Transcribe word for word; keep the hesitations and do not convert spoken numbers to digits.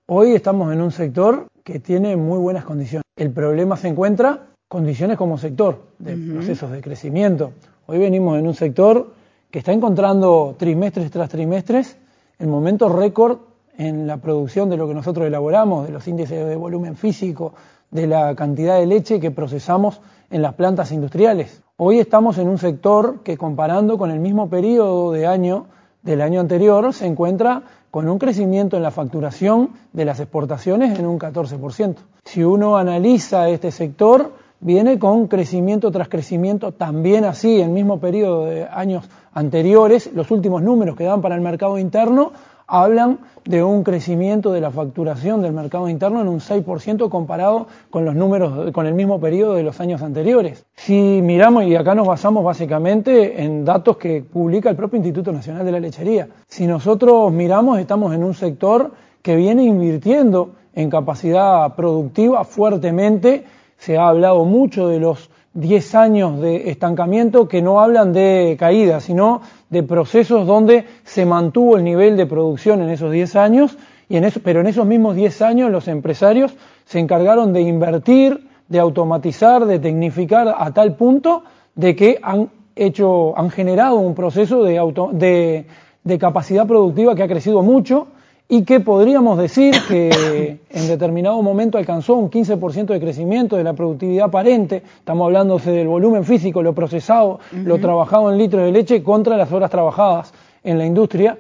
Hoy estamos en un sector que tiene muy buenas condiciones. El problema se encuentra en condiciones como sector, de uh-huh. procesos de crecimiento. Hoy venimos en un sector que está encontrando trimestres tras trimestres el momento récord en la producción de lo que nosotros elaboramos, de los índices de volumen físico, de la cantidad de leche que procesamos en las plantas industriales. Hoy estamos en un sector que, comparando con el mismo periodo de año del año anterior, se encuentra con un crecimiento en la facturación de las exportaciones en un catorce por ciento. Si uno analiza este sector, viene con crecimiento tras crecimiento, también así, en el mismo periodo de años anteriores. Los últimos números que dan para el mercado interno hablan de un crecimiento de la facturación del mercado interno en un seis por ciento comparado con los números, con el mismo periodo de los años anteriores. Si miramos, y acá nos basamos básicamente en datos que publica el propio Instituto Nacional de la Lechería, si nosotros miramos, estamos en un sector que viene invirtiendo en capacidad productiva fuertemente. Se ha hablado mucho de los diez años de estancamiento, que no hablan de caída, sino de procesos donde se mantuvo el nivel de producción en esos diez años, y en eso, pero en esos mismos diez años los empresarios se encargaron de invertir, de automatizar, de tecnificar a tal punto de que han hecho, han generado un proceso de, auto, de, de capacidad productiva que ha crecido mucho, y que podríamos decir que en determinado momento alcanzó un quince por ciento de crecimiento de la productividad aparente. Estamos hablando del volumen físico, lo procesado, uh-huh. lo trabajado en litros de leche contra las horas trabajadas en la industria.